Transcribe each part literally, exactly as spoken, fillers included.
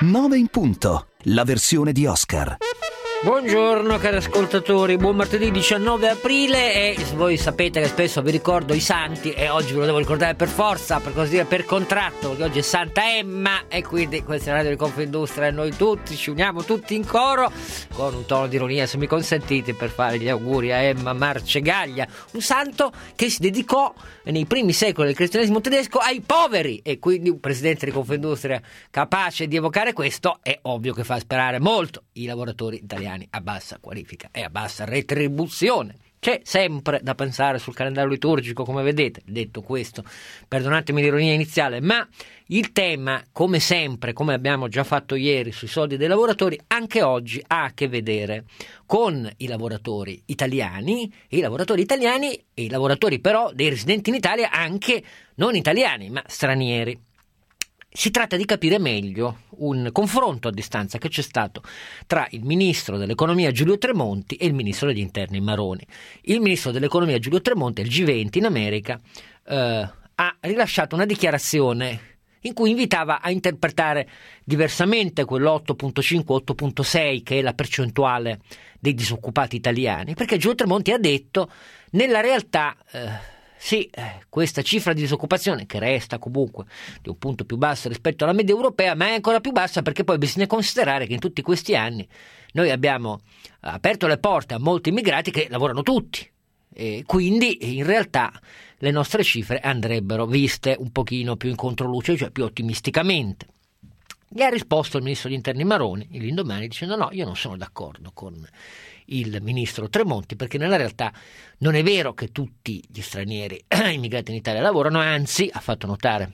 nove in punto, la versione di Oscar. Buongiorno cari ascoltatori, buon martedì diciannove aprile e voi sapete che spesso vi ricordo i santi e oggi ve lo devo ricordare per forza, per così dire per contratto, perché oggi è Santa Emma e quindi questa è la radio di Confindustria e noi tutti ci uniamo tutti in coro con un tono di ironia, se mi consentite, per fare gli auguri a Emma Marcegaglia, un santo che si dedicò nei primi secoli del cristianesimo tedesco ai poveri e quindi un presidente di Confindustria capace di evocare questo è ovvio che fa sperare molto i lavoratori italiani a bassa qualifica e a bassa retribuzione. C'è sempre da pensare sul calendario liturgico, come vedete. Detto questo, perdonatemi l'ironia iniziale, ma il tema, come sempre, come abbiamo già fatto ieri sui soldi dei lavoratori, anche oggi ha a che vedere con i lavoratori italiani, i lavoratori italiani e i lavoratori però dei residenti in Italia, anche non italiani, ma stranieri. Si tratta di capire meglio un confronto a distanza che c'è stato tra il ministro dell'economia Giulio Tremonti e il ministro degli interni Maroni. Il ministro dell'economia Giulio Tremonti al G venti in America eh, ha rilasciato una dichiarazione in cui invitava a interpretare diversamente quell'otto virgola cinque otto virgola sei che è la percentuale dei disoccupati italiani, perché Giulio Tremonti ha detto nella realtà eh, sì, questa cifra di disoccupazione, che resta comunque di un punto più basso rispetto alla media europea, ma è ancora più bassa perché poi bisogna considerare che in tutti questi anni noi abbiamo aperto le porte a molti immigrati che lavorano tutti e quindi in realtà le nostre cifre andrebbero viste un pochino più in controluce, cioè più ottimisticamente. Gli ha risposto il ministro degli interni Maroni l'indomani dicendo no, io non sono d'accordo con il ministro Tremonti perché nella realtà non è vero che tutti gli stranieri immigrati in Italia lavorano, anzi ha fatto notare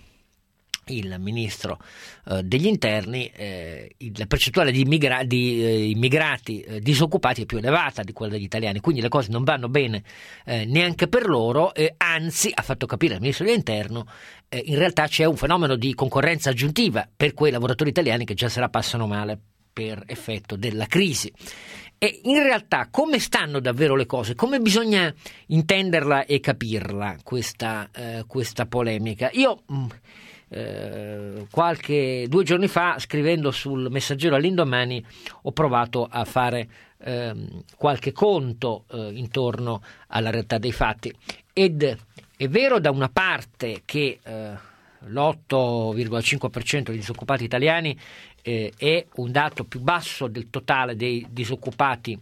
il ministro eh, degli interni eh, la percentuale di, immigra- di eh, immigrati eh, disoccupati è più elevata di quella degli italiani, quindi le cose non vanno bene eh, neanche per loro, eh, anzi ha fatto capire al ministro dell'interno eh, in realtà c'è un fenomeno di concorrenza aggiuntiva per quei lavoratori italiani che già se la passano male per effetto della crisi. E in realtà come stanno davvero le cose? Come bisogna intenderla e capirla questa, eh, questa polemica? Io mh, eh, qualche due giorni fa, scrivendo sul Messaggero all'Indomani, ho provato a fare eh, qualche conto eh, intorno alla realtà dei fatti. Ed è vero da una parte che eh, l'otto virgola cinque per cento degli disoccupati italiani eh, è un dato più basso del totale dei disoccupati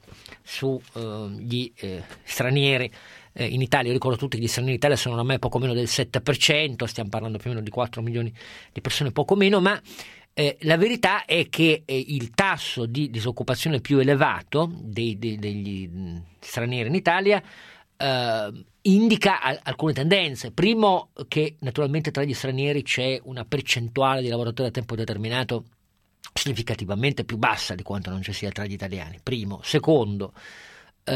sugli eh, eh, stranieri eh, in Italia. Io ricordo tutti che gli stranieri in Italia sono ormai poco meno del sette per cento, stiamo parlando più o meno di quattro milioni di persone, poco meno, ma eh, la verità è che eh, il tasso di disoccupazione più elevato dei, dei, degli mh, stranieri in Italia Uh, indica al- alcune tendenze. Primo, che naturalmente tra gli stranieri c'è una percentuale di lavoratori a tempo determinato significativamente più bassa di quanto non ci sia tra gli italiani. Primo. Secondo, uh,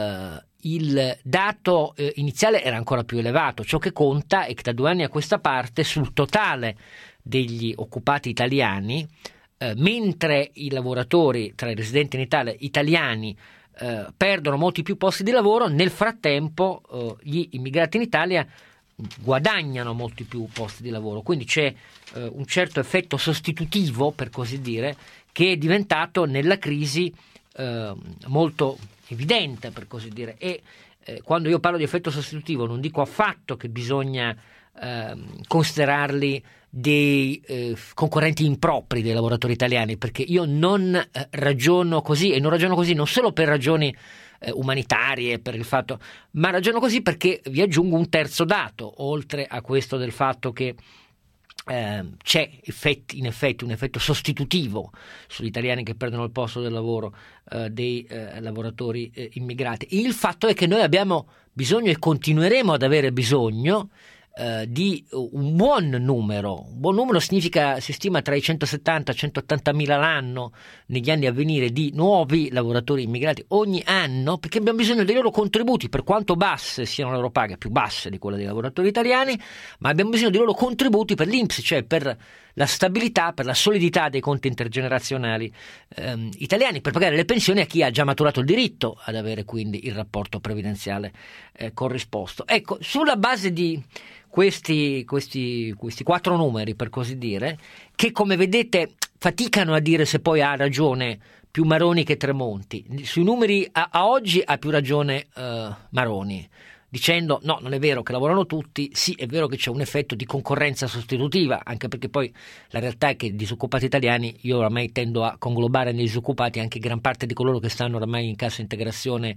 il dato uh, iniziale era ancora più elevato. Ciò che conta è che da due anni a questa parte sul totale degli occupati italiani, uh, mentre i lavoratori tra i residenti in Italia italiani Uh, perdono molti più posti di lavoro, nel frattempo uh, gli immigrati in Italia guadagnano molti più posti di lavoro, quindi c'è uh, un certo effetto sostitutivo, per così dire, che è diventato nella crisi uh, molto evidente, per così dire. E eh, quando io parlo di effetto sostitutivo non dico affatto che bisogna uh, considerarli dei eh, concorrenti impropri dei lavoratori italiani, perché io non eh, ragiono così, e non ragiono così non solo per ragioni eh, umanitarie, per il fatto, ma ragiono così perché vi aggiungo un terzo dato, oltre a questo del fatto che eh, c'è effetti, in effetti un effetto sostitutivo sugli italiani che perdono il posto del lavoro eh, dei eh, lavoratori eh, immigrati. Il fatto è che noi abbiamo bisogno e continueremo ad avere bisogno Uh, di un buon numero. Un buon numero significa, si stima, tra i centosettanta e centottanta mila l'anno negli anni a venire di nuovi lavoratori immigrati ogni anno, perché abbiamo bisogno dei loro contributi, per quanto basse siano le loro paghe, più basse di quelle dei lavoratori italiani, ma abbiamo bisogno dei loro contributi per l'I N P S, cioè per la stabilità, per la solidità dei conti intergenerazionali ehm, italiani, per pagare le pensioni a chi ha già maturato il diritto ad avere quindi il rapporto previdenziale eh, corrisposto. Ecco, sulla base di Questi, questi, questi quattro numeri, per così dire, che come vedete faticano a dire se poi ha ragione più Maroni che Tremonti. Sui numeri a, a oggi ha più ragione uh, Maroni, dicendo no, non è vero che lavorano tutti, sì è vero che c'è un effetto di concorrenza sostitutiva, anche perché poi la realtà è che i disoccupati italiani, io oramai tendo a conglobare nei disoccupati anche gran parte di coloro che stanno oramai in cassa integrazione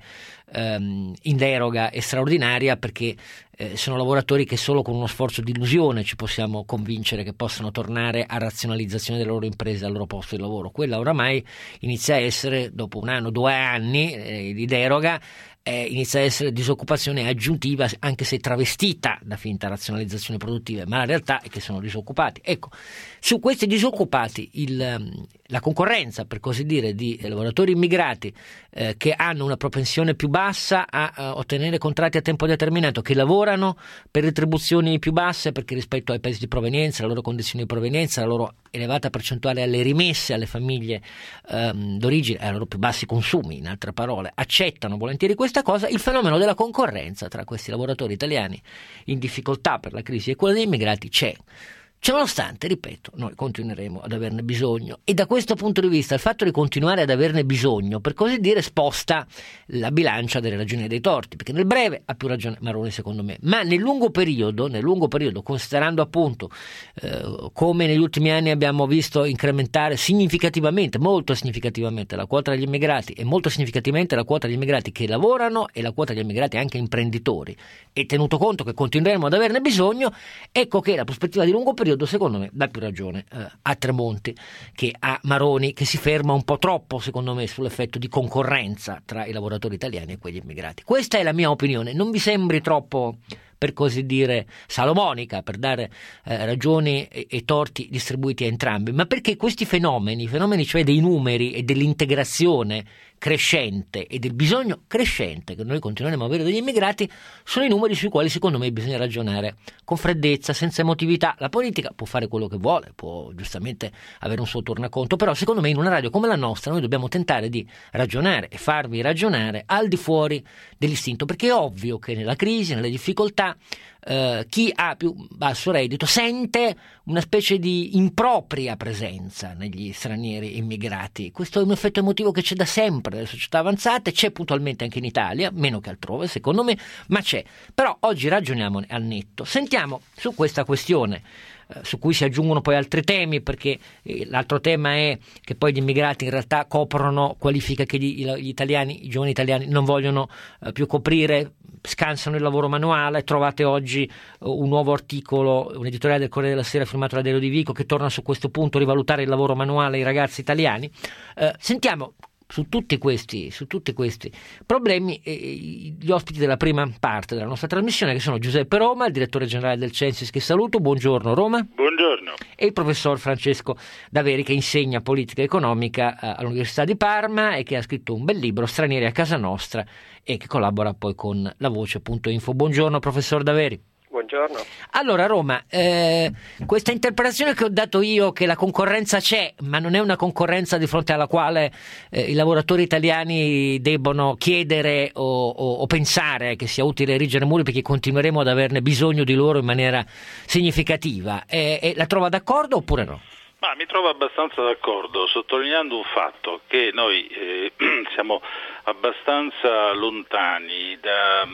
ehm, in deroga e straordinaria, perché eh, sono lavoratori che solo con uno sforzo di illusione ci possiamo convincere che possano tornare a razionalizzazione delle loro imprese, al loro posto di lavoro. Quella oramai inizia a essere, dopo un anno, due anni eh, di deroga, Eh, inizia a essere disoccupazione aggiuntiva, anche se travestita da finta razionalizzazione produttiva, ma la realtà è che sono disoccupati. Ecco, su questi disoccupati il, la concorrenza, per così dire, di lavoratori immigrati eh, che hanno una propensione più bassa a, a ottenere contratti a tempo determinato, che lavorano per retribuzioni più basse, perché rispetto ai paesi di provenienza, la loro condizione di provenienza, la loro elevata percentuale alle rimesse alle famiglie ehm, d'origine, ai loro più bassi consumi, in altre parole, accettano volentieri questa cosa. Il fenomeno della concorrenza tra questi lavoratori italiani in difficoltà per la crisi e quella degli immigrati c'è. Ciononostante, ripeto, noi continueremo ad averne bisogno, e da questo punto di vista il fatto di continuare ad averne bisogno, per così dire, sposta la bilancia delle ragioni e dei torti, perché nel breve ha più ragione Maroni secondo me, ma nel lungo periodo, nel lungo periodo considerando appunto eh, come negli ultimi anni abbiamo visto incrementare significativamente, molto significativamente la quota degli immigrati, e molto significativamente la quota degli immigrati che lavorano e la quota degli immigrati anche imprenditori, e tenuto conto che continueremo ad averne bisogno, ecco che la prospettiva di lungo periodo secondo me dà più ragione eh, a Tremonti che a Maroni, che si ferma un po' troppo secondo me sull'effetto di concorrenza tra i lavoratori italiani e quegli immigrati. Questa è la mia opinione, non vi sembri troppo, per così dire, salomonica, per dare eh, ragioni e, e torti distribuiti a entrambi, ma perché questi fenomeni, fenomeni cioè dei numeri e dell'integrazione crescente e del bisogno crescente che noi continueremo a avere degli immigrati, sono i numeri sui quali secondo me bisogna ragionare con freddezza, senza emotività. La politica può fare quello che vuole, può giustamente avere un suo tornaconto, però secondo me in una radio come la nostra noi dobbiamo tentare di ragionare e farvi ragionare al di fuori dell'istinto, perché è ovvio che nella crisi, nelle difficoltà, Uh, chi ha più basso reddito sente una specie di impropria presenza negli stranieri immigrati. Questo è un effetto emotivo che c'è da sempre nelle società avanzate, c'è puntualmente anche in Italia, meno che altrove secondo me, ma c'è. Però oggi ragioniamone al netto. Sentiamo su questa questione, uh, su cui si aggiungono poi altri temi, perché eh, l'altro tema è che poi gli immigrati in realtà coprono qualifiche che gli, gli italiani, i giovani italiani non vogliono uh, più coprire, scansano il lavoro manuale. Trovate oggi un nuovo articolo, un editoriale del Corriere della Sera firmato da Delio Di Vico, che torna su questo punto, rivalutare il lavoro manuale ai ragazzi italiani. Eh, sentiamo su tutti questi, su tutti questi problemi eh, gli ospiti della prima parte della nostra trasmissione, che sono Giuseppe Roma, il direttore generale del Censis, che saluto. Buongiorno Roma. Buongiorno. E il professor Francesco Daveri, che insegna politica economica eh, all'Università di Parma e che ha scritto un bel libro, Stranieri a casa nostra, e che collabora poi con la voce punto info. Buongiorno professor Daveri. Buongiorno. Allora Roma, eh, questa interpretazione che ho dato io, che la concorrenza c'è, ma non è una concorrenza di fronte alla quale eh, i lavoratori italiani debbono chiedere o, o, o pensare che sia utile erigere muri, perché continueremo ad averne bisogno di loro in maniera significativa, eh, eh, la trova d'accordo oppure no? Ma mi trovo abbastanza d'accordo, sottolineando un fatto, che noi eh, siamo abbastanza lontani da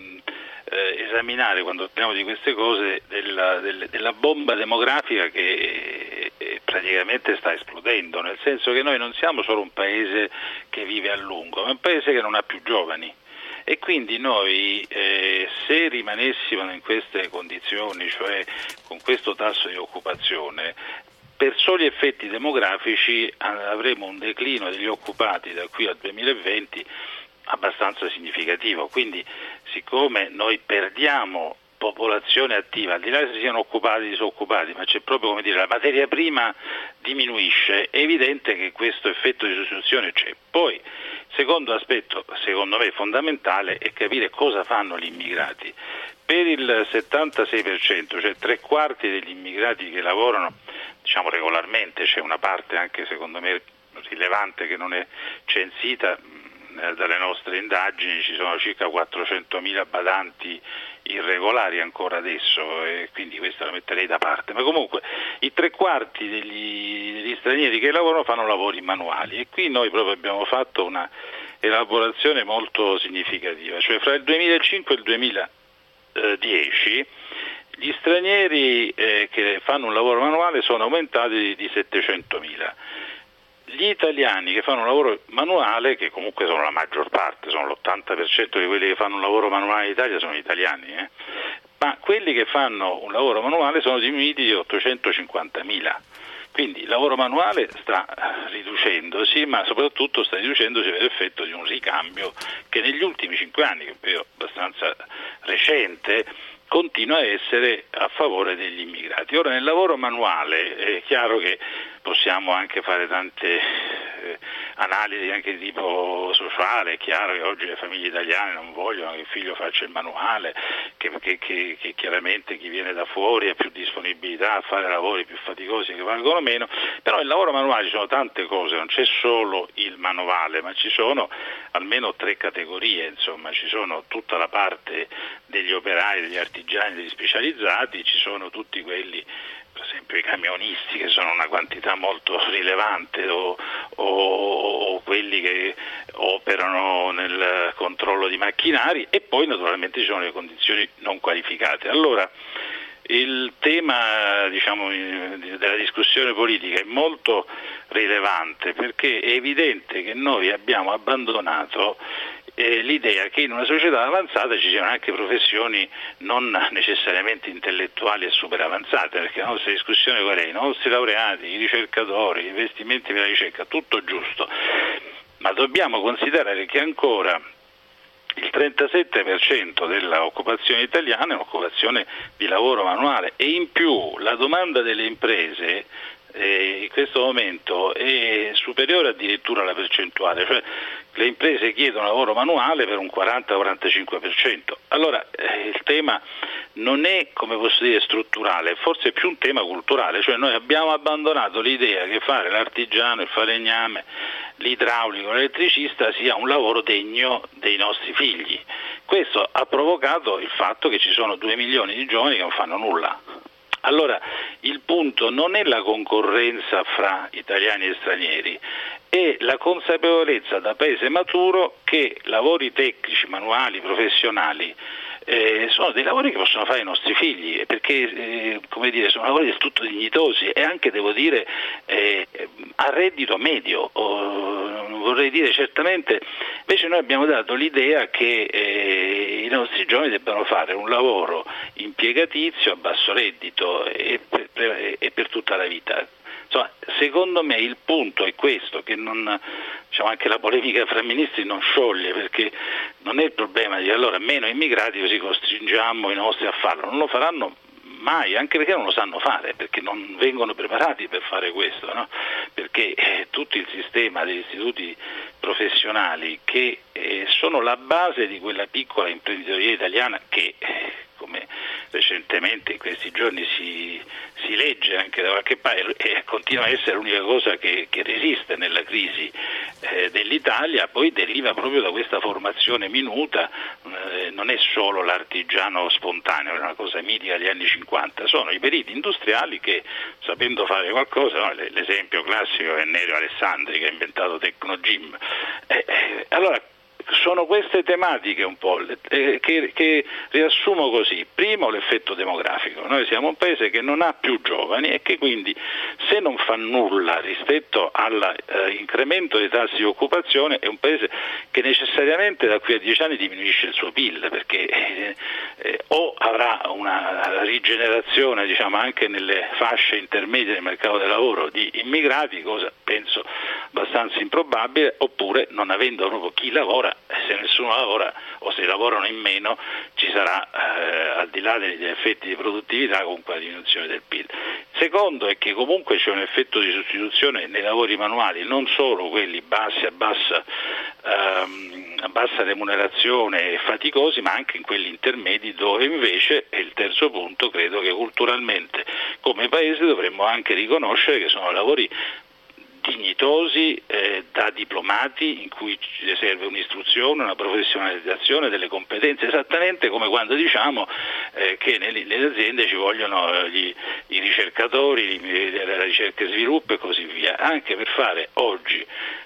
eh, esaminare, quando parliamo di queste cose, della, della, della bomba demografica che eh, praticamente sta esplodendo, nel senso che noi non siamo solo un paese che vive a lungo, ma un paese che non ha più giovani. E quindi noi, eh, se rimanessimo in queste condizioni, cioè con questo tasso di occupazione, per soli effetti demografici avremo un declino degli occupati da qui al duemilaventi abbastanza significativo. Quindi, siccome noi perdiamo popolazione attiva, al di là se siano occupati o disoccupati, ma c'è proprio, come dire, la materia prima diminuisce, è evidente che questo effetto di sostituzione c'è. Poi, secondo aspetto, secondo me fondamentale, è capire cosa fanno gli immigrati. Per il settantasei per cento, cioè tre quarti degli immigrati che lavorano, diciamo regolarmente, c'è una parte anche secondo me rilevante che non è censita, eh, dalle nostre indagini ci sono circa quattrocentomila badanti irregolari ancora adesso, e quindi questo la metterei da parte, ma comunque i tre quarti degli, degli stranieri che lavorano fanno lavori manuali, e qui noi proprio abbiamo fatto una elaborazione molto significativa, cioè fra il duemilacinque e il duemiladieci gli stranieri eh, che fanno un lavoro manuale sono aumentati di, di settecentomila. Gli italiani che fanno un lavoro manuale, che comunque sono la maggior parte, sono l'ottanta per cento di quelli che fanno un lavoro manuale in Italia sono italiani, eh? ma quelli che fanno un lavoro manuale sono diminuiti di ottocentocinquantamila. Quindi il lavoro manuale sta riducendosi, ma soprattutto sta riducendosi per effetto di un ricambio che negli ultimi cinque anni, che è un periodo abbastanza recente, continua a essere a favore degli immigrati. Ora, nel lavoro manuale è chiaro che possiamo anche fare tante eh, analisi anche di tipo sociale. È chiaro che oggi le famiglie italiane non vogliono che il figlio faccia il manuale, che, che, che, che chiaramente chi viene da fuori ha più disponibilità a fare lavori più faticosi che valgono meno, però nel lavoro manuale ci sono tante cose, non c'è solo il manovale, ma ci sono almeno tre categorie, insomma ci sono tutta la parte degli operai, degli artigiani, degli specializzati, ci sono tutti quelli, per esempio i camionisti, che sono una quantità molto rilevante, o, o, o quelli che operano nel controllo di macchinari, e poi naturalmente ci sono le condizioni non qualificate. Allora il tema, diciamo, della discussione politica è molto rilevante, perché è evidente che noi abbiamo abbandonato Eh, l'idea che in una società avanzata ci siano anche professioni non necessariamente intellettuali e super avanzate, perché la nostra discussione qual è? I nostri laureati, i ricercatori, gli investimenti per la ricerca, tutto giusto, ma dobbiamo considerare che ancora il trentasette per cento dell'occupazione italiana è un'occupazione di lavoro manuale, e in più la domanda delle imprese eh, in questo momento è superiore addirittura alla percentuale, cioè le imprese chiedono lavoro manuale per un quaranta quarantacinque per cento. Allora eh, il tema non è, come posso dire, strutturale, forse è più un tema culturale, cioè noi abbiamo abbandonato l'idea che fare l'artigiano, il falegname, l'idraulico, l'elettricista sia un lavoro degno dei nostri figli. Questo ha provocato il fatto che ci sono due milioni di giovani che non fanno nulla. Allora il punto non è la concorrenza fra italiani e stranieri, è la consapevolezza da paese maturo che lavori tecnici, manuali, professionali eh, sono dei lavori che possono fare i nostri figli, perché eh, come dire, sono lavori del tutto dignitosi e anche, devo dire, eh, a reddito medio, o, non vorrei dire certamente. Invece noi abbiamo dato l'idea che eh, i nostri giovani debbano fare un lavoro impiegatizio a basso reddito e per, per, e per tutta la vita. Insomma, secondo me il punto è questo, che non, diciamo, anche la polemica fra ministri non scioglie, perché non è il problema di allora meno immigrati così costringiamo i nostri a farlo, non lo faranno mai, anche perché non lo sanno fare, perché non vengono preparati per fare questo, no? Perché eh, tutto il sistema degli istituti professionali, che eh, sono la base di quella piccola imprenditoria italiana che eh, come recentemente in questi giorni si, si legge anche da qualche parte, e continua a essere l'unica cosa che, che resiste nella crisi eh, dell'Italia, poi deriva proprio da questa formazione minuta. Eh, non è solo l'artigiano spontaneo, è una cosa mitica degli anni cinquanta, sono i periti industriali che, sapendo fare qualcosa, no? L'esempio classico è Nerio Alessandri, che ha inventato Tecnogym. Eh, eh, allora sono queste tematiche un po' eh, che, che riassumo così. Primo, l'effetto demografico. Noi siamo un paese che non ha più giovani e che quindi, se non fa nulla rispetto all'incremento eh, dei tassi di occupazione, è un paese che necessariamente da qui a dieci anni diminuisce il suo P I L, perché eh, eh, o avrà una rigenerazione, diciamo, anche nelle fasce intermedie del mercato del lavoro di immigrati, cosa penso abbastanza improbabile, oppure, non avendo proprio chi lavora, se nessuno lavora o se lavorano in meno, ci sarà eh, al di là degli effetti di produttività comunque la diminuzione del P I L. Secondo è che comunque c'è un effetto di sostituzione nei lavori manuali, non solo quelli bassi a bassa, ehm, a bassa remunerazione e faticosi, ma anche in quelli intermedi, dove invece, è il terzo punto, credo che culturalmente come paese dovremmo anche riconoscere che sono lavori dignitosi, eh, da diplomati, in cui ci serve un'istruzione, una professionalizzazione delle competenze, esattamente come quando diciamo eh, che nelle, nelle aziende ci vogliono gli, i ricercatori, la ricerca e sviluppo e così via. Anche per fare oggi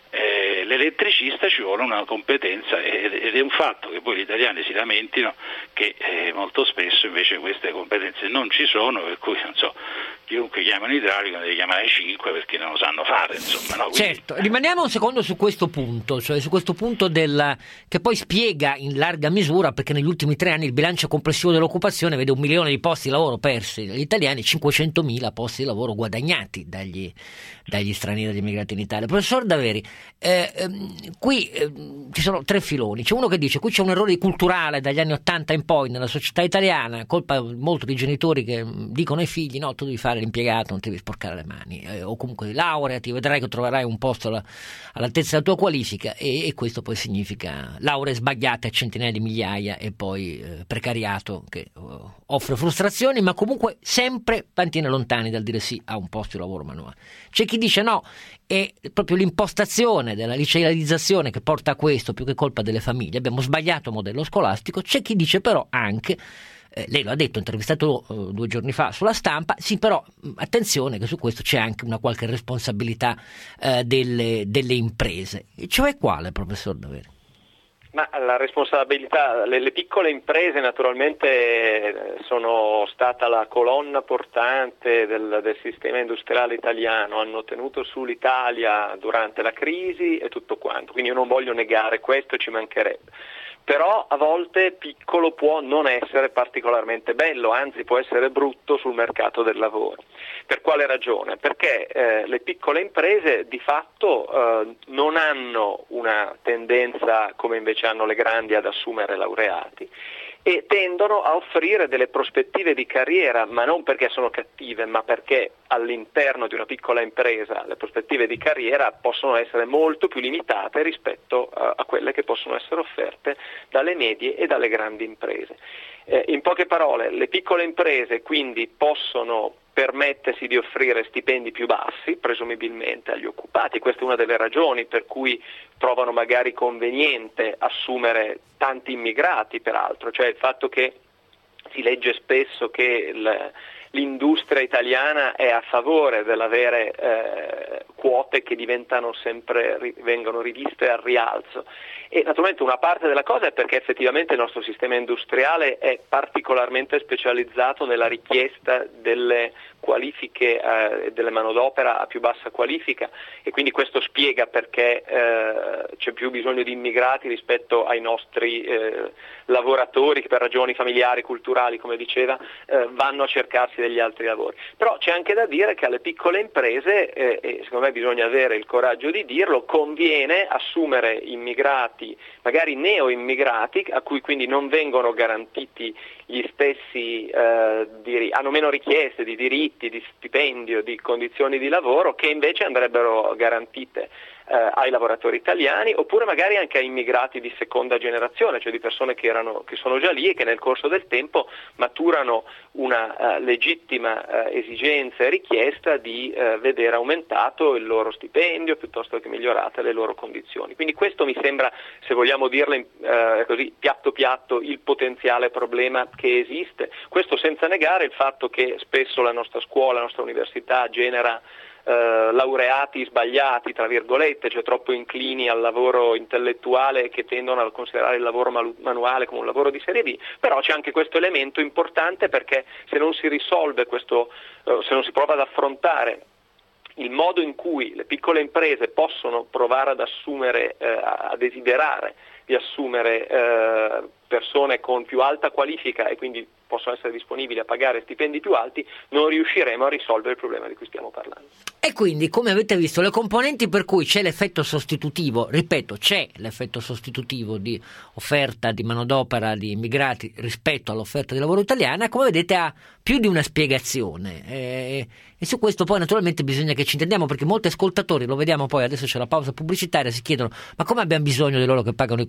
Eh, l'elettricista ci vuole una competenza ed è un fatto che poi gli italiani si lamentino che eh, molto spesso invece queste competenze non ci sono, per cui non so, chiunque chiama un idraulico deve chiamare cinque perché non lo sanno fare, insomma, no? Quindi... Certo, rimaniamo un secondo su questo punto, cioè su questo punto del, che poi spiega in larga misura perché negli ultimi tre anni il bilancio complessivo dell'occupazione vede un milione di posti di lavoro persi dagli italiani, cinquecentomila posti di lavoro guadagnati dagli, dagli stranieri, dagli immigrati in Italia. Professor Daveri, eh, ehm, qui eh, ci sono tre filoni. C'è uno che dice qui c'è un errore culturale dagli anni ottanta in poi nella società italiana, colpa molto di genitori che dicono ai figli no, tu devi fare l'impiegato, non ti devi sporcare le mani, eh, o comunque laureati, vedrai che troverai un posto alla, all'altezza della tua qualifica, e, e questo poi significa lauree sbagliate a centinaia di migliaia e poi eh, precariato che uh, offre frustrazioni, ma comunque sempre mantiene lontani dal dire sì a un posto di lavoro manuale. C'è chi dice no, è proprio l'impostazione della licealizzazione che porta a questo, più che colpa delle famiglie, abbiamo sbagliato il modello scolastico. C'è chi dice però anche, eh, lei lo ha detto intervistato eh, due giorni fa sulla Stampa, sì, però mh, attenzione che su questo c'è anche una qualche responsabilità eh, delle, delle imprese. E cioè quale, professor Daveri? Ma la responsabilità, le, le piccole imprese naturalmente sono stata la colonna portante del, del sistema industriale italiano, hanno tenuto su l'Italia durante la crisi e tutto quanto, quindi io non voglio negare questo, ci mancherebbe. Però a volte piccolo può non essere particolarmente bello, anzi può essere brutto sul mercato del lavoro. Per quale ragione? Perché eh, le piccole imprese di fatto eh, non hanno una tendenza come invece hanno le grandi ad assumere laureati e tendono a offrire delle prospettive di carriera, ma non perché sono cattive, ma perché all'interno di una piccola impresa le prospettive di carriera possono essere molto più limitate rispetto a, a quelle che possono essere offerte dalle medie e dalle grandi imprese. Eh, in poche parole, le piccole imprese quindi possono permettersi di offrire stipendi più bassi, presumibilmente agli occupati. Questa è una delle ragioni per cui trovano magari conveniente assumere tanti immigrati, peraltro, cioè il fatto che si legge spesso che il, l'industria italiana è a favore dell'avere eh, quote che diventano sempre, vengono riviste al rialzo. E naturalmente una parte della cosa è perché effettivamente il nostro sistema industriale è particolarmente specializzato nella richiesta delle qualifiche e eh, delle manodopera a più bassa qualifica, e quindi questo spiega perché eh, c'è più bisogno di immigrati rispetto ai nostri eh, lavoratori che per ragioni familiari, culturali, come diceva, eh, vanno a cercarsi degli altri lavori. Però c'è anche da dire che alle piccole imprese, eh, e secondo me bisogna avere il coraggio di dirlo, conviene assumere immigrati, magari neo-immigrati, a cui quindi non vengono garantiti gli stessi, eh, diri- hanno meno richieste di diritti, di stipendio, di condizioni di lavoro, che invece andrebbero garantite eh, ai lavoratori italiani, oppure magari anche ai immigrati di seconda generazione, cioè di persone che, erano, che sono già lì e che nel corso del tempo maturano una uh, legittima uh, esigenza e richiesta di uh, vedere aumentato il loro stipendio piuttosto che migliorate le loro condizioni. Quindi questo mi sembra, se vogliamo dirle uh, così piatto piatto, il potenziale problema che esiste. Questo senza negare il fatto che spesso la nostra scuola, la nostra università genera Uh, laureati sbagliati, tra virgolette, cioè troppo inclini al lavoro intellettuale, che tendono a considerare il lavoro malu- manuale come un lavoro di serie B. Però c'è anche questo elemento importante, perché se non si risolve questo, uh, se non si prova ad affrontare il modo in cui le piccole imprese possono provare ad assumere, uh, a desiderare di assumere uh, persone con più alta qualifica e quindi possono essere disponibili a pagare stipendi più alti, non riusciremo a risolvere il problema di cui stiamo parlando. E quindi, come avete visto, le componenti per cui c'è l'effetto sostitutivo, ripeto, c'è l'effetto sostitutivo di offerta di manodopera di immigrati rispetto all'offerta di lavoro italiana, come vedete ha più di una spiegazione, e, e su questo poi naturalmente bisogna che ci intendiamo, perché molti ascoltatori, lo vediamo poi, adesso c'è la pausa pubblicitaria, si chiedono ma come abbiamo bisogno di loro che pagano i contributi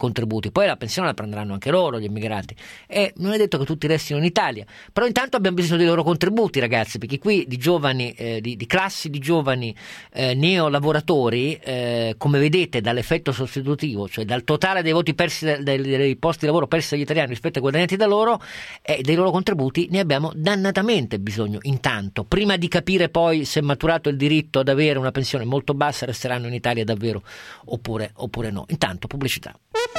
contributi, poi la pensione la prenderanno anche loro, gli immigrati, e non è detto che tutti restino in Italia, però intanto abbiamo bisogno dei loro contributi, ragazzi, perché qui di giovani, eh, di, di classi di giovani eh, neolavoratori, eh, come vedete dall'effetto sostitutivo, cioè dal totale dei voti persi dai, dai, dai posti di lavoro persi dagli italiani rispetto ai guadagnati da loro, e eh, dei loro contributi ne abbiamo dannatamente bisogno intanto, prima di capire poi se è maturato il diritto ad avere una pensione molto bassa resteranno in Italia davvero oppure, oppure no. Intanto pubblicità.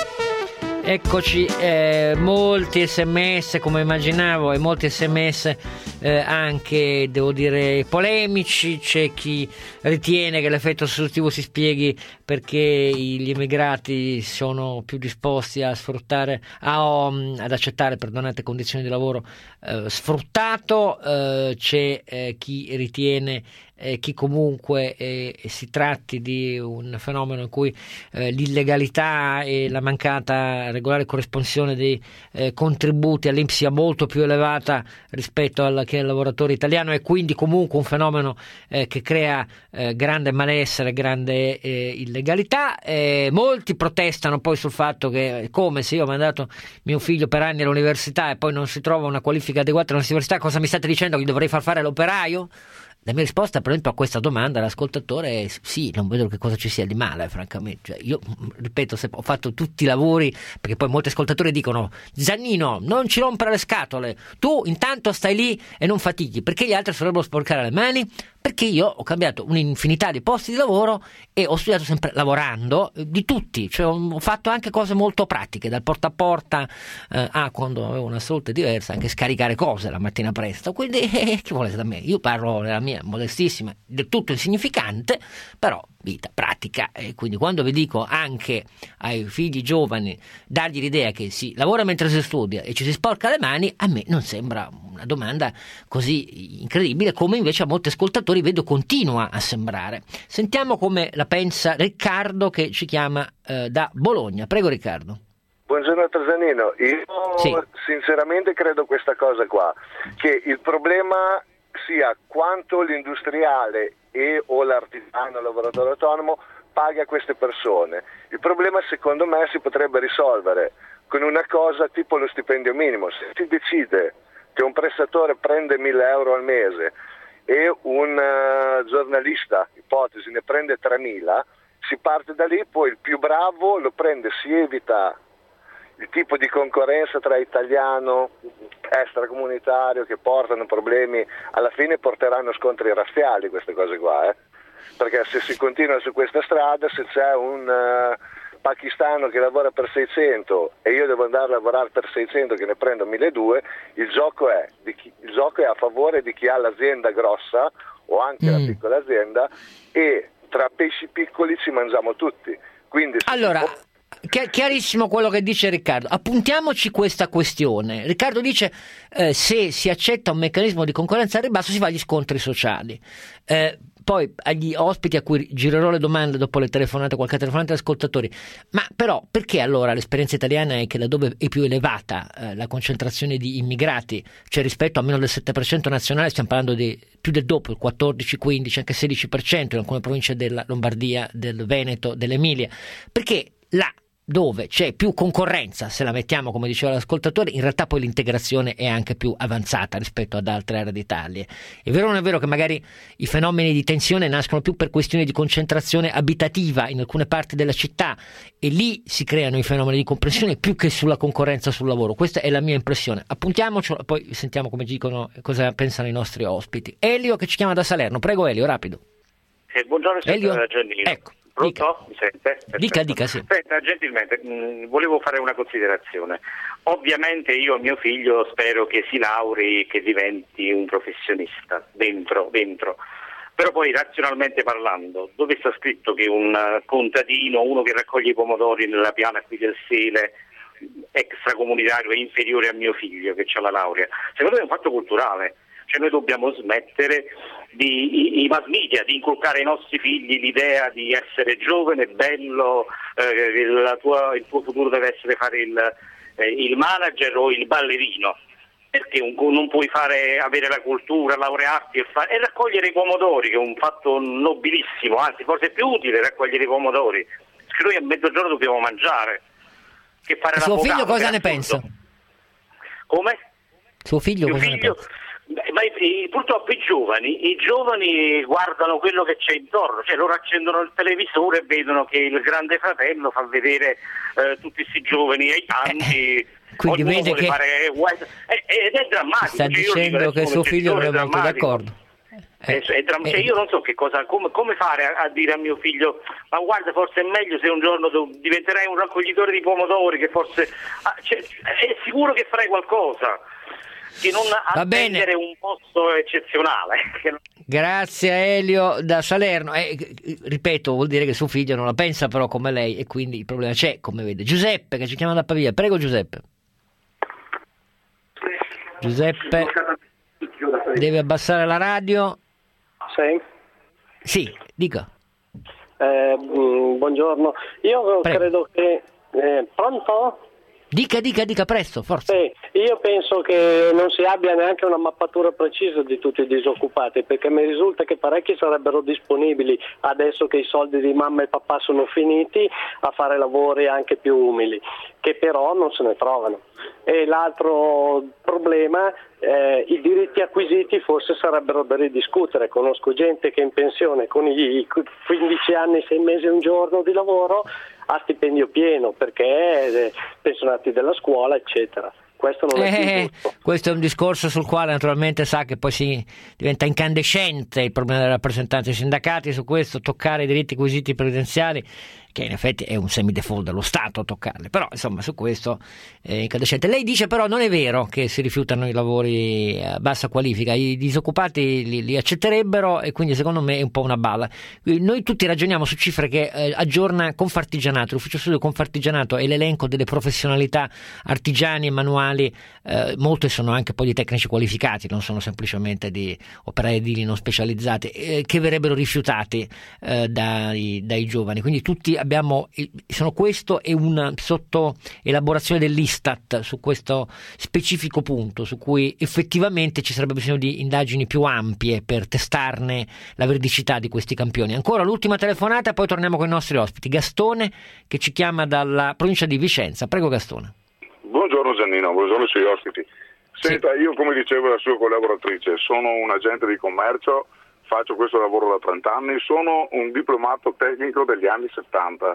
Eccoci, eh, molti sms come immaginavo, e molti sms eh, anche, devo dire, polemici. C'è chi ritiene che l'effetto sostitutivo si spieghi perché gli immigrati sono più disposti a sfruttare, a, um, ad accettare, perdonate, condizioni di lavoro eh, sfruttato. Eh, c'è eh, chi ritiene Eh, chi comunque eh, si tratti di un fenomeno in cui eh, l'illegalità e la mancata regolare corresponsione dei eh, contributi all'I N P S sia molto più elevata rispetto al, che al lavoratore italiano, e quindi comunque un fenomeno eh, che crea eh, grande malessere, grande eh, illegalità. Eh, molti protestano poi sul fatto che, come se io ho mandato mio figlio per anni all'università e poi non si trova una qualifica adeguata all'università, cosa mi state dicendo, che gli dovrei far fare l'operaio? La mia risposta, per esempio, a questa domanda all'ascoltatore è sì, non vedo che cosa ci sia di male, francamente. Cioè, io, ripeto, se ho fatto tutti i lavori, perché poi molti ascoltatori dicono: Giannino, non ci rompere le scatole, tu intanto stai lì e non fatichi, perché gli altri si dovrebbero sporcare le mani? Perché io ho cambiato un'infinità di posti di lavoro e ho studiato sempre lavorando, eh, di tutti, cioè ho fatto anche cose molto pratiche, dal porta a porta eh, a, quando avevo una salute diversa, anche scaricare cose la mattina presto. Quindi eh, chi volete da me? Io parlo nella mia modestissima, del tutto insignificante, però vita pratica, e quindi quando vi dico anche ai figli giovani dargli l'idea che si lavora mentre si studia e ci si sporca le mani, a me non sembra una domanda così incredibile come invece a molti ascoltatori vedo continua a sembrare. Sentiamo come la pensa Riccardo, che ci chiama eh, da Bologna. Prego Riccardo. Buongiorno Trasanino, io sì. sinceramente credo questa cosa qua, che il problema sia quanto l'industriale e o l'artigiano, il lavoratore autonomo paga queste persone. Il problema secondo me si potrebbe risolvere con una cosa tipo lo stipendio minimo. Se si decide che un prestatore prende mille euro al mese e un uh, giornalista, ipotesi, ne prende tremila, si parte da lì, poi il più bravo lo prende, si evita il tipo di concorrenza tra italiano, extracomunitario, che portano problemi, alla fine porteranno scontri razziali queste cose qua, eh? Perché se si continua su questa strada, se c'è un uh, pakistano che lavora per seicento e io devo andare a lavorare per seicento che ne prendo milleduecento, il gioco è di chi, il gioco è a favore di chi ha l'azienda grossa o anche mm. la piccola azienda, e tra pesci piccoli ci mangiamo tutti. Quindi allora può... chiarissimo quello che dice Riccardo. Appuntiamoci questa questione. Riccardo dice eh, se si accetta un meccanismo di concorrenza al ribasso si fa gli scontri sociali. Eh, poi agli ospiti a cui girerò le domande dopo le telefonate, qualche telefonata agli ascoltatori, ma però perché allora l'esperienza italiana è che laddove è più elevata eh, la concentrazione di immigrati, cioè rispetto a meno del sette per cento nazionale, stiamo parlando di più del doppio, il quattordici, quindici, anche sedici per cento in alcune province della Lombardia, del Veneto, dell'Emilia, perché là dove c'è più concorrenza, se la mettiamo come diceva l'ascoltatore, in realtà poi l'integrazione è anche più avanzata rispetto ad altre aree d'Italia. È vero o non è vero che magari i fenomeni di tensione nascono più per questioni di concentrazione abitativa in alcune parti della città e lì si creano i fenomeni di comprensione più che sulla concorrenza sul lavoro? Questa è la mia impressione. Appuntiamocelo, poi sentiamo come dicono, cosa pensano i nostri ospiti. Elio che ci chiama da Salerno. Prego Elio, rapido. Eh, buongiorno signor Giannino. Ecco. Pronto? Mi sente? Dica, dica, sì. Senta, gentilmente, mh, volevo fare una considerazione. Ovviamente io mio figlio spero che si laurei, che diventi un professionista dentro, dentro. Però poi razionalmente parlando, dove sta scritto che un contadino, uno che raccoglie i pomodori nella piana qui del Sele, extracomunitario, è inferiore a mio figlio che ha la laurea? Secondo me è un fatto culturale. Cioè noi dobbiamo smettere di, i, i mass media di inculcare ai nostri figli l'idea di essere giovane, bello, eh, la tua, il tuo futuro deve essere fare il, eh, il manager o il ballerino, perché un, non puoi fare, avere la cultura, laurearti e, fare, e raccogliere i pomodori, che è un fatto nobilissimo, anzi forse è più utile raccogliere i pomodori, perché noi a mezzogiorno dobbiamo mangiare. che fare suo l'avvocato. Figlio cosa ne assurdo. pensa? Come? Suo figlio Mio cosa figlio, ne pensa? beh, ma i, i, purtroppo i giovani, i giovani guardano quello che c'è intorno, cioè loro accendono il televisore e vedono che il Grande Fratello fa vedere eh, tutti questi giovani ai tanti. Eh, quindi ognuno vede vuole che fare, eh, ed è drammatico. sta cioè, io dicendo dico, che suo figlio non è molto drammatico. d'accordo. Eh, è dram- eh, cioè io non so che cosa, come, come fare a, a dire a mio figlio, ma guarda, forse è meglio se un giorno tu diventerai un raccoglitore di pomodori, che forse ah, cioè, è sicuro che farai qualcosa, che non attendere un posto eccezionale. Grazie a Elio da Salerno. Eh, ripeto, vuol dire che suo figlio non la pensa però come lei, e quindi il problema c'è, come vede. Giuseppe che ci chiama da Pavia, prego Giuseppe. Giuseppe deve abbassare la radio. Sì. Sì, dica. Eh, buongiorno. Io Prego. credo che... Eh, pronto? Dica, dica, dica presto, forza. Sì, io penso che non si abbia neanche una mappatura precisa di tutti i disoccupati, perché mi risulta che parecchi sarebbero disponibili, adesso che i soldi di mamma e papà sono finiti, a fare lavori anche più umili, che però non se ne trovano. E l'altro problema, eh, i diritti acquisiti forse sarebbero da ridiscutere. Conosco gente che è in pensione con i quindici anni, sei mesi e un giorno di lavoro a stipendio pieno, perché eh, pensionati della scuola, eccetera. Questo non è Eh, più giusto. questo è un discorso sul quale naturalmente sa che poi si diventa incandescente il problema dei rappresentanti dei sindacati su questo, toccare i diritti acquisiti previdenziali, che in effetti è un semidefault dello Stato toccarli, però insomma su questo è incandescente. Lei dice però non è vero che si rifiutano i lavori a bassa qualifica, i disoccupati li, li accetterebbero, e quindi secondo me è un po' una balla. Noi tutti ragioniamo su cifre che eh, aggiorna Confartigianato, l'ufficio studio Confartigianato è l'elenco delle professionalità artigiani e manuali, eh, molte sono anche poi di tecnici qualificati, non sono semplicemente di operai edili non specializzati, eh, che verrebbero rifiutati eh, dai, dai giovani, quindi tutti abbiamo, sono questo e una sotto elaborazione dell'Istat su questo specifico punto, su cui effettivamente ci sarebbe bisogno di indagini più ampie per testarne la veridicità di questi campioni. Ancora l'ultima telefonata, poi torniamo con i nostri ospiti. Gastone che ci chiama dalla provincia di Vicenza. Prego Gastone. Buongiorno Giannino, buongiorno ai suoi ospiti. Senta, sì. Io come dicevo la sua collaboratrice, sono un agente di commercio, faccio questo lavoro da trenta anni, sono un diplomato tecnico degli anni settanta.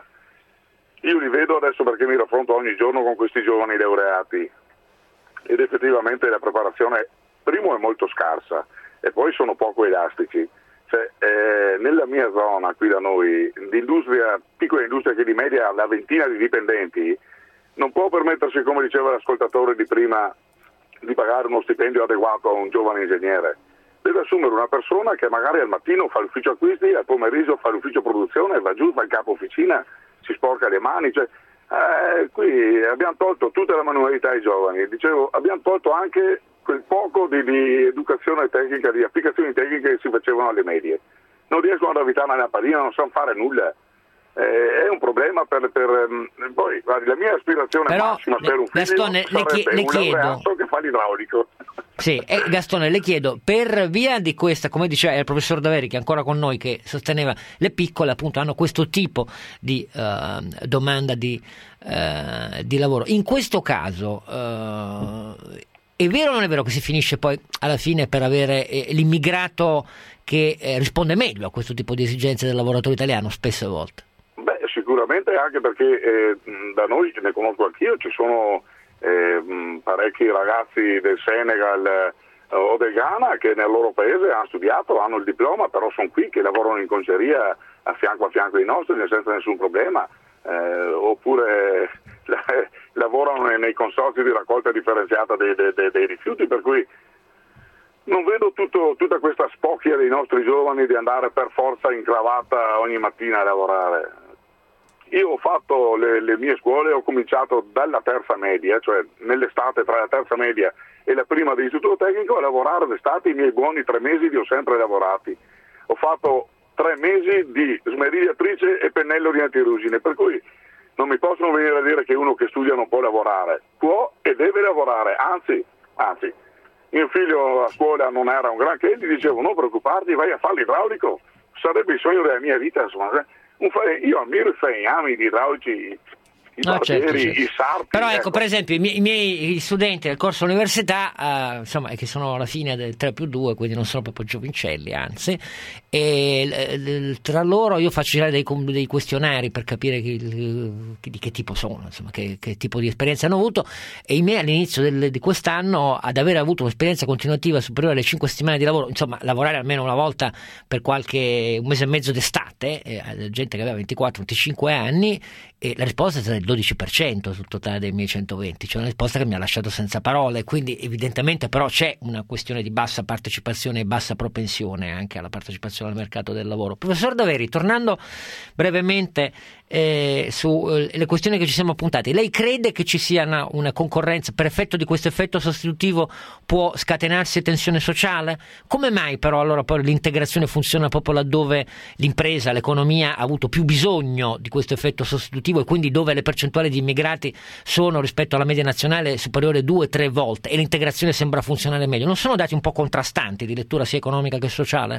Io li vedo adesso perché mi raffronto ogni giorno con questi giovani laureati ed effettivamente la preparazione, primo, è molto scarsa e poi sono poco elastici. Cioè, eh, nella mia zona, qui da noi, l'industria, piccola industria che di media ha una ventina di dipendenti, non può permettersi, come diceva l'ascoltatore di prima, di pagare uno stipendio adeguato a un giovane ingegnere. Deve assumere una persona che magari al mattino fa l'ufficio acquisti, al pomeriggio fa l'ufficio produzione, va giù, fa il capo officina, si sporca le mani. Cioè, eh, qui abbiamo tolto tutta la manualità ai giovani. Dicevo, abbiamo tolto anche quel poco di, di educazione tecnica, di applicazioni tecniche che si facevano alle medie. Non riescono ad avvitare una lampadina, non sanno fare nulla. Eh, è un problema per, per poi guardi, la mia aspirazione però, massima per un figlio Gastone, le, chie- le un chiedo laureato che fa l'idraulico. Sì, eh, Gastone, le chiedo, per via di questa, come diceva il professor Daveri, che è ancora con noi, che sosteneva le piccole appunto hanno questo tipo di uh, domanda di, uh, di lavoro, in questo caso uh, è vero o non è vero che si finisce poi alla fine per avere eh, l'immigrato che eh, risponde meglio a questo tipo di esigenze del lavoratore italiano spesse volte? Beh, sicuramente, anche perché eh, da noi, ne conosco anch'io, ci sono eh, parecchi ragazzi del Senegal eh, o del Ghana che nel loro paese hanno studiato, hanno il diploma, però sono qui, che lavorano in conceria a fianco a fianco ai nostri senza nessun problema, eh, oppure la, lavorano nei, nei consorzi di raccolta differenziata dei, dei, dei, dei rifiuti, per cui non vedo tutto, tutta questa spocchia dei nostri giovani di andare per forza in cravatta ogni mattina a lavorare. Io ho fatto le, le mie scuole, ho cominciato dalla terza media, cioè nell'estate tra la terza media e la prima dell'istituto tecnico a lavorare d'estate. I miei buoni tre mesi li ho sempre lavorati. Ho fatto tre mesi di smerigliatrice e pennello di antirugine, per cui non mi possono venire a dire che uno che studia non può lavorare. Può e deve lavorare, anzi, anzi. Mio figlio a scuola non era un granché, gli dicevo non preoccuparti, vai a fare l'idraulico, sarebbe il sogno della mia vita. Insomma. Io ammiro i falegnami, gli idraulici, i no, barbieri, certo, certo. i sarti. Però ecco, ecco, per esempio, i miei, i miei studenti del corso università, eh, insomma, che sono alla fine del tre più due, quindi non sono proprio giovincelli, anzi, e l- tra loro io faccio girare dei, dei questionari per capire chi, di che tipo sono, insomma, che, che tipo di esperienza hanno avuto, e i miei all'inizio del, di quest'anno, ad aver avuto un'esperienza continuativa superiore alle cinque settimane di lavoro, insomma, lavorare almeno una volta per qualche un mese e mezzo d'estate, eh, gente che aveva ventiquattro venticinque anni, e la risposta è stata il dodici per cento sul totale dei miei centoventi, cioè una risposta che mi ha lasciato senza parole. Quindi evidentemente però c'è una questione di bassa partecipazione e bassa propensione anche alla partecipazione al mercato del lavoro. Professor Daveri, tornando brevemente eh, sulle eh, questioni che ci siamo appuntati, lei crede che ci sia una, una concorrenza, per effetto di questo effetto sostitutivo può scatenarsi tensione sociale? Come mai però allora poi l'integrazione funziona proprio laddove l'impresa, l'economia ha avuto più bisogno di questo effetto sostitutivo, e quindi dove le percentuali di immigrati sono rispetto alla media nazionale superiore due tre volte, e l'integrazione sembra funzionare meglio? Non sono dati un po' contrastanti di lettura sia economica che sociale?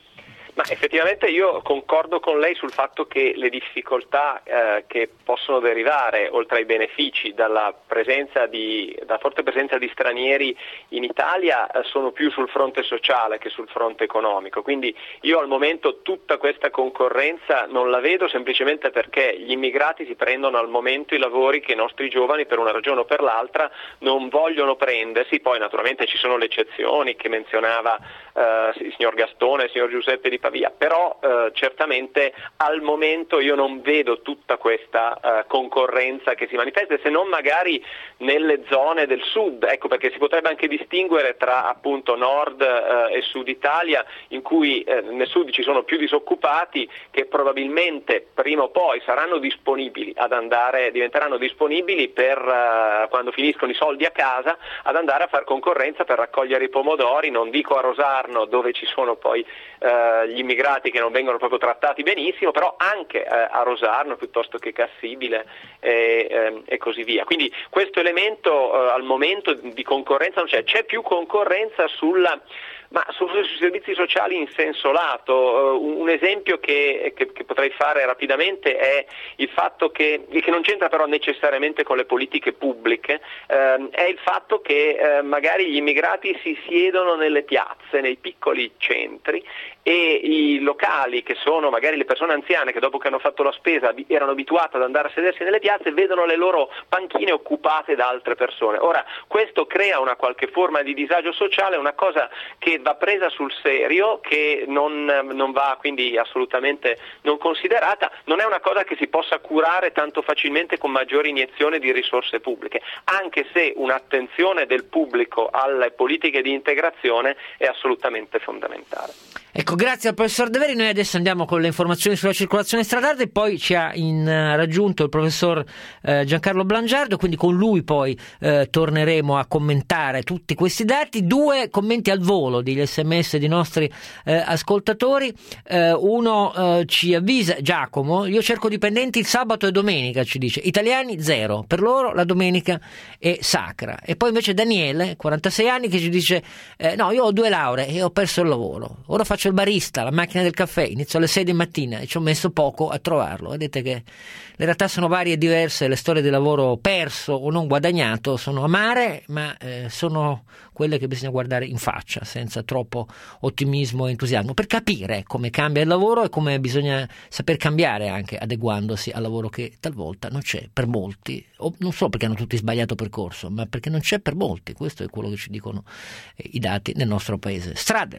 Ma effettivamente io concordo con lei sul fatto che le difficoltà eh, che possono derivare, oltre ai benefici, dalla presenza di, da forte presenza di stranieri in Italia eh, sono più sul fronte sociale che sul fronte economico. Quindi io al momento tutta questa concorrenza non la vedo, semplicemente perché gli immigrati si prendono al momento i lavori che i nostri giovani, per una ragione o per l'altra, non vogliono prendersi. Poi naturalmente ci sono le eccezioni che menzionava eh, il signor Gastone, il signor Giuseppe Di Pavia, però eh, certamente al momento io non vedo tutta questa eh, concorrenza che si manifesta, se non magari nelle zone del sud, ecco, perché si potrebbe anche distinguere tra appunto nord eh, e sud Italia, in cui eh, nel sud ci sono più disoccupati che probabilmente prima o poi saranno disponibili ad andare, diventeranno disponibili per eh, quando finiscono i soldi a casa, ad andare a far concorrenza per raccogliere i pomodori, non dico a Rosarno dove ci sono poi eh, gli immigrati che non vengono proprio trattati benissimo, però anche eh, a Rosarno piuttosto che Cassibile e, eh, e così via. Quindi questo elemento eh, al momento di concorrenza non c'è, c'è più concorrenza sulla ma sui servizi sociali in senso lato. Uh, un esempio che, che, che potrei fare rapidamente è il fatto che, che non c'entra però necessariamente con le politiche pubbliche, uh, è il fatto che uh, magari gli immigrati si siedono nelle piazze, nei piccoli centri, e i locali che sono magari le persone anziane che dopo che hanno fatto la spesa erano abituate ad andare a sedersi nelle piazze, vedono le loro panchine occupate da altre persone. Ora questo crea una qualche forma di disagio sociale, una cosa che va presa sul serio, che non, non va quindi assolutamente non considerata, non è una cosa che si possa curare tanto facilmente con maggiori iniezioni di risorse pubbliche, anche se un'attenzione del pubblico alle politiche di integrazione è assolutamente fondamentale. Ecco, grazie al professor Daveri. Noi adesso andiamo con le informazioni sulla circolazione stradale, e poi ci ha in, uh, raggiunto il professor uh, Giancarlo Blangiardo, quindi con lui poi uh, torneremo a commentare tutti questi dati. Due commenti al volo degli sms di nostri uh, ascoltatori. Uh, uno uh, ci avvisa, Giacomo: io cerco dipendenti il sabato e domenica, ci dice, italiani zero, per loro la domenica è sacra. E poi invece Daniele, quarantasei anni, che ci dice eh, no, io ho due lauree e ho perso il lavoro, ora faccio il barista, la macchina del caffè, inizio alle sei di mattina e ci ho messo poco a trovarlo. Vedete che le realtà sono varie e diverse, le storie di lavoro perso o non guadagnato sono amare, ma eh, sono quelle che bisogna guardare in faccia senza troppo ottimismo e entusiasmo, per capire come cambia il lavoro e come bisogna saper cambiare, anche adeguandosi al lavoro che talvolta non c'è per molti, o non solo perché hanno tutti sbagliato percorso, ma perché non c'è per molti. Questo è quello che ci dicono eh, i dati nel nostro paese. Strade.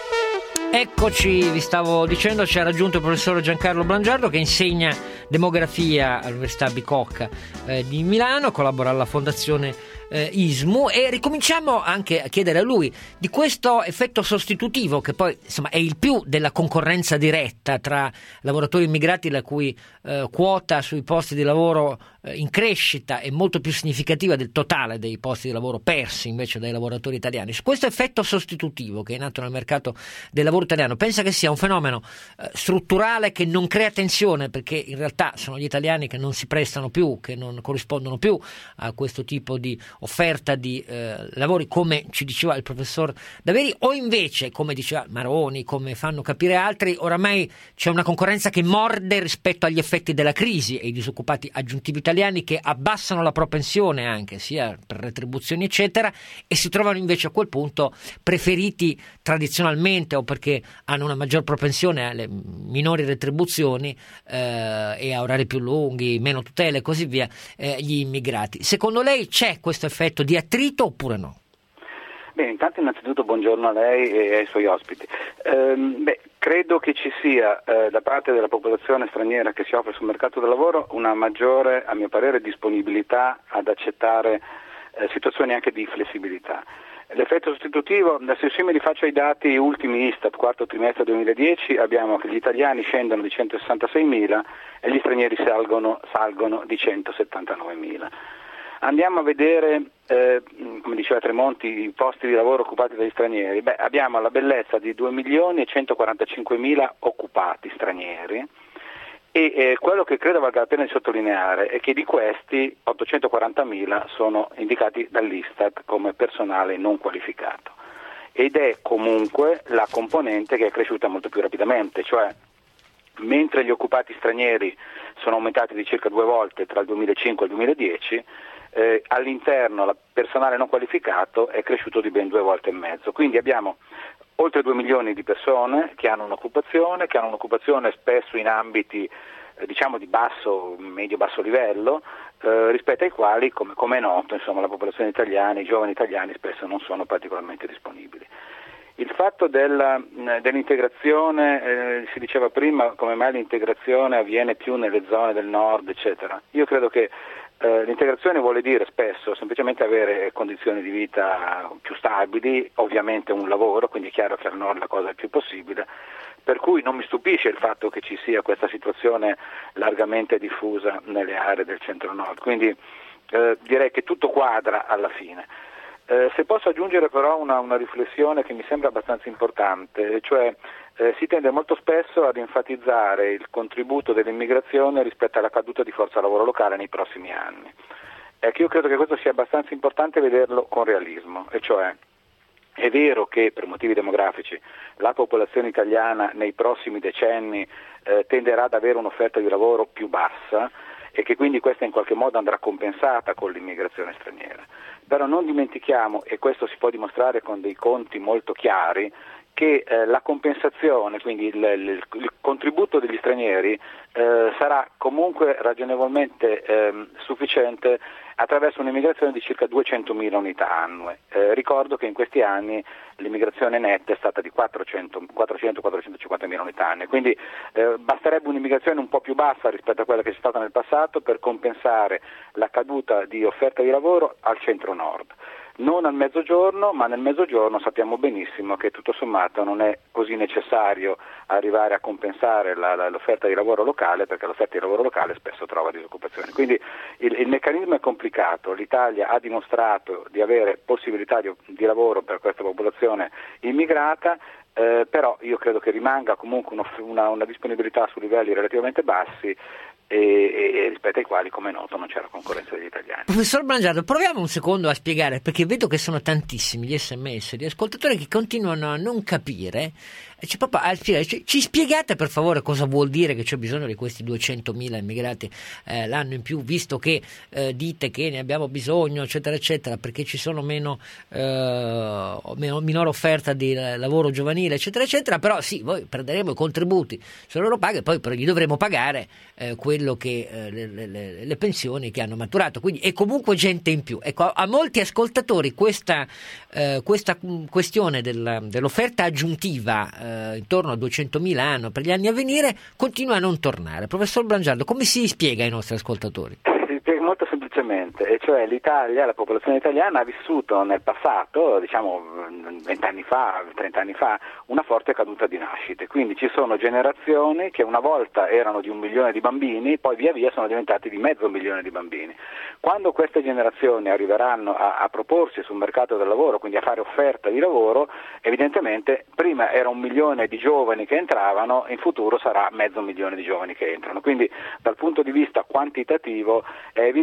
Eccoci, vi stavo dicendo, ci ha raggiunto il professor Giancarlo Blangiardo, che insegna demografia all'Università Bicocca eh, di Milano, collabora alla Fondazione eh, I S M U, e ricominciamo anche a chiedere a lui di questo effetto sostitutivo, che poi insomma è il più della concorrenza diretta tra lavoratori immigrati, la cui eh, quota sui posti di lavoro eh, in crescita è molto più significativa del totale dei posti di lavoro persi invece dai lavoratori italiani. Su questo effetto sostitutivo che è nato nel mercato del lavoro italiano, pensa che sia un fenomeno eh, strutturale, che non crea tensione, perché in realtà sono gli italiani che non si prestano più, che non corrispondono più a questo tipo di offerta di eh, lavori, come ci diceva il professor Daveri, o invece, come diceva Maroni, come fanno capire altri, oramai c'è una concorrenza che morde rispetto agli effetti della crisi e i disoccupati aggiuntivi italiani che abbassano la propensione anche sia per retribuzioni eccetera, e si trovano invece a quel punto preferiti tradizionalmente o perché hanno una maggior propensione alle minori retribuzioni eh, e a orari più lunghi, meno tutele e così via, eh, gli immigrati. Secondo lei c'è questo effetto di attrito oppure no? Bene, intanto innanzitutto buongiorno a lei e ai suoi ospiti. Ehm, beh, credo che ci sia eh, da parte della popolazione straniera che si offre sul mercato del lavoro una maggiore, a mio parere, disponibilità ad accettare eh, situazioni anche di flessibilità. L'effetto sostitutivo, se io mi rifaccio ai dati ultimi Istat, quarto trimestre duemiladieci, abbiamo che gli italiani scendono di centosessantaseimila e gli stranieri salgono, salgono di centosettantanovemila. Andiamo a vedere, eh, come diceva Tremonti, i posti di lavoro occupati dagli stranieri. Beh, abbiamo la bellezza di due milioni e centoquarantacinquemila occupati stranieri e eh, quello che credo valga la pena di sottolineare è che di questi ottocentoquarantamila sono indicati dall'Istat come personale non qualificato ed è comunque la componente che è cresciuta molto più rapidamente, cioè mentre gli occupati stranieri sono aumentati di circa due volte tra il duemilacinque e il duemiladieci, eh, all'interno il personale non qualificato è cresciuto di ben due volte e mezzo, quindi abbiamo oltre due milioni di persone che hanno un'occupazione, che hanno un'occupazione spesso in ambiti eh, diciamo di basso, medio-basso livello, eh, rispetto ai quali, come, come è noto, insomma, la popolazione italiana, i giovani italiani spesso non sono particolarmente disponibili. Il fatto della, dell'integrazione, eh, si diceva prima come mai l'integrazione avviene più nelle zone del nord, eccetera. Io credo che eh, l'integrazione vuole dire spesso semplicemente avere condizioni di vita più stabili, ovviamente un lavoro, quindi è chiaro che al nord la cosa è il più possibile, per cui non mi stupisce il fatto che ci sia questa situazione largamente diffusa nelle aree del centro-nord, quindi eh, direi che tutto quadra alla fine. Eh, se posso aggiungere però una, una riflessione che mi sembra abbastanza importante, cioè eh, si tende molto spesso ad enfatizzare il contributo dell'immigrazione rispetto alla caduta di forza lavoro locale nei prossimi anni. Ecco, io credo che questo sia abbastanza importante vederlo con realismo, e cioè è vero che per motivi demografici la popolazione italiana nei prossimi decenni eh, tenderà ad avere un'offerta di lavoro più bassa e che quindi questa in qualche modo andrà compensata con l'immigrazione straniera. Però non dimentichiamo, e questo si può dimostrare con dei conti molto chiari, che eh, la compensazione, quindi il, il, il contributo degli stranieri eh, sarà comunque ragionevolmente eh, sufficiente attraverso un'immigrazione di circa duecentomila unità annue. Eh, ricordo che in questi anni l'immigrazione netta è stata di quattrocento quattrocentocinquantamila unità annue, quindi eh, basterebbe un'immigrazione un po' più bassa rispetto a quella che c'è stata nel passato per compensare la caduta di offerta di lavoro al centro-nord. Non al mezzogiorno, ma nel mezzogiorno sappiamo benissimo che tutto sommato non è così necessario arrivare a compensare la, la, l'offerta di lavoro locale, perché l'offerta di lavoro locale spesso trova disoccupazione. Quindi il, il meccanismo è complicato, l'Italia ha dimostrato di avere possibilità di, di lavoro per questa popolazione immigrata, eh, però io credo che rimanga comunque una, una, una disponibilità su livelli relativamente bassi, E, e rispetto ai quali, come è noto, non c'è la concorrenza degli italiani. Professor Brangiardo, proviamo un secondo a spiegare, perché vedo che sono tantissimi gli sms di ascoltatori che continuano a non capire. C'è proprio a spiegare, ci, ci spiegate per favore cosa vuol dire che c'è bisogno di questi duecentomila immigrati eh, l'anno in più, visto che eh, dite che ne abbiamo bisogno, eccetera eccetera, perché ci sono meno, eh, meno minore offerta di lavoro giovanile, eccetera eccetera, però sì, voi prenderemo i contributi sulle loro paghe, poi però gli dovremo pagare eh, quello che eh, le, le, le pensioni che hanno maturato, quindi è comunque gente in più. Ecco, a, a molti ascoltatori questa, eh, questa questione della, dell'offerta aggiuntiva eh, intorno a duecentomila anno per gli anni a venire continua a non tornare. Professor Brangiardo, come si spiega ai nostri ascoltatori? Si spiega molto semplicemente, e cioè l'Italia, la popolazione italiana ha vissuto nel passato, diciamo vent'anni fa, trent'anni fa, una forte caduta di nascite, quindi ci sono generazioni che una volta erano di un milione di bambini, poi via via sono diventati di mezzo milione di bambini. Quando queste generazioni arriveranno a, a proporsi sul mercato del lavoro, quindi a fare offerta di lavoro, evidentemente prima era un milione di giovani che entravano, in futuro sarà mezzo milione di giovani che entrano, quindi dal punto di vista quantitativo è evidente che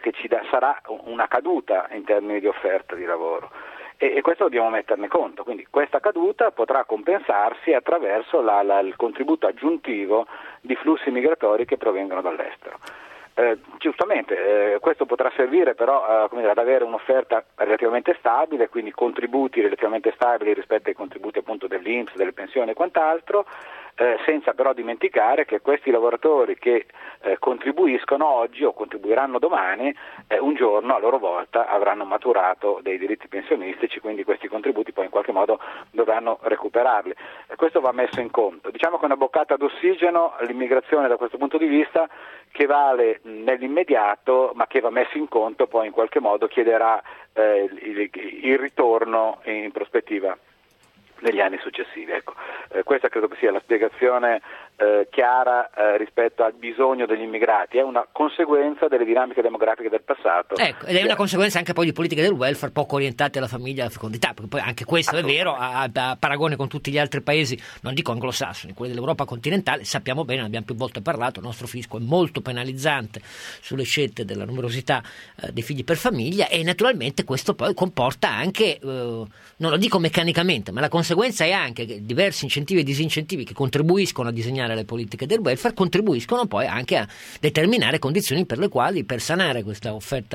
che ci da, sarà una caduta in termini di offerta di lavoro. E, e questo dobbiamo metterne conto, quindi questa caduta potrà compensarsi attraverso la, la, il contributo aggiuntivo di flussi migratori che provengono dall'estero. Eh, giustamente, eh, questo potrà servire però eh, come dire, ad avere un'offerta relativamente stabile, quindi contributi relativamente stabili rispetto ai contributi appunto dell'I N P S, delle pensioni e quant'altro, eh, senza però dimenticare che questi lavoratori che eh, contribuiscono oggi o contribuiranno domani, eh, un giorno a loro volta avranno maturato dei diritti pensionistici, quindi questi contributi poi in qualche modo dovranno recuperarli. E questo va messo in conto. Diciamo che è una boccata d'ossigeno l'immigrazione da questo punto di vista, che vale nell'immediato, ma che va messo in conto poi in qualche modo chiederà eh, il, il ritorno in prospettiva negli anni successivi. Ecco, eh, questa credo che sia la spiegazione eh, chiara eh, rispetto al bisogno degli immigrati, è una conseguenza delle dinamiche demografiche del passato. Ecco, ed è una conseguenza anche poi di politiche del welfare poco orientate alla famiglia e alla fecondità, perché poi anche questo è vero, a, a paragone con tutti gli altri paesi, non dico anglosassoni, quelli dell'Europa continentale, sappiamo bene, ne abbiamo più volte parlato, il nostro fisco è molto penalizzante sulle scelte della numerosità eh, dei figli per famiglia, e naturalmente questo poi comporta anche, eh, non lo dico meccanicamente, ma la conseguenza è anche che diversi incentivi e disincentivi che contribuiscono a disegnare le politiche del welfare contribuiscono poi anche a determinare condizioni per le quali, per sanare questa offerta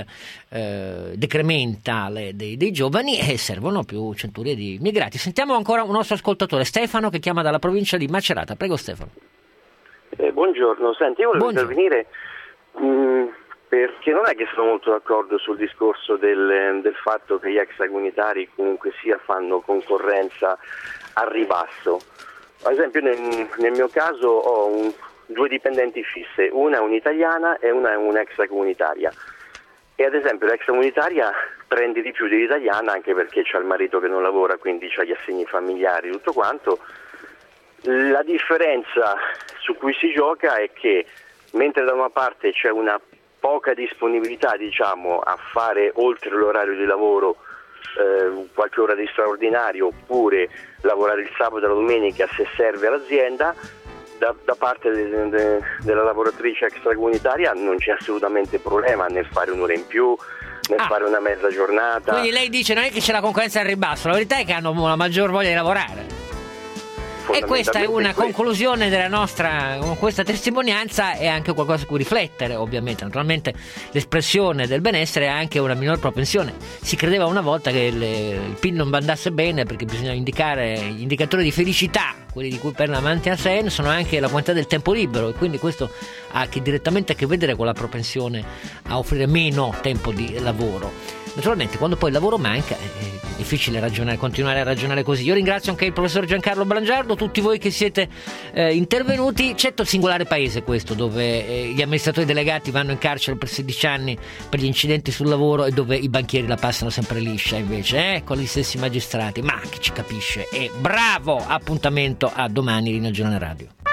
eh, decrementale dei, dei giovani, eh, servono più centinaia di immigrati. Sentiamo ancora un nostro ascoltatore, Stefano, che chiama dalla provincia di Macerata. Prego Stefano. Eh, buongiorno, senti, io volevo buongiorno. intervenire mh, perché non è che sono molto d'accordo sul discorso del, del fatto che gli extracomunitari comunque sia fanno concorrenza al ribasso. Ad esempio nel, nel mio caso ho un, due dipendenti fisse, una è un'italiana e una è un'extracomunitaria, e ad esempio l'extracomunitaria prende di più dell'italiana anche perché c'ha il marito che non lavora, quindi c'ha gli assegni familiari, tutto quanto. La differenza su cui si gioca è che mentre da una parte c'è una poca disponibilità, diciamo, a fare oltre l'orario di lavoro eh, qualche ora di straordinario, oppure lavorare il sabato e la domenica se serve all'azienda, da, da parte de, de, della lavoratrice extracomunitaria non c'è assolutamente problema nel fare un'ora in più, nel ah. fare una mezza giornata. Quindi lei dice non è che c'è la concorrenza al ribasso, la verità è che hanno una maggior voglia di lavorare. E questa è una conclusione della nostra, questa testimonianza è anche qualcosa su cui riflettere, ovviamente. Naturalmente l'espressione del benessere è anche una minor propensione. Si credeva una volta che il, il P I L non andasse bene perché bisogna indicare gli indicatori di felicità, quelli di cui parla Amartya Sen, sono anche la quantità del tempo libero, e quindi questo ha che direttamente a che vedere con la propensione a offrire meno tempo di lavoro. Naturalmente quando poi il lavoro manca è difficile ragionare, continuare a ragionare così. Io ringrazio anche il professor Giancarlo Brangiardo, tutti voi che siete eh, intervenuti. Certo, il singolare paese questo, dove eh, gli amministratori delegati vanno in carcere per sedici anni per gli incidenti sul lavoro e dove i banchieri la passano sempre liscia invece, eh, con gli stessi magistrati. Ma chi ci capisce? E bravo! Appuntamento a domani, Rino Giornale Radio.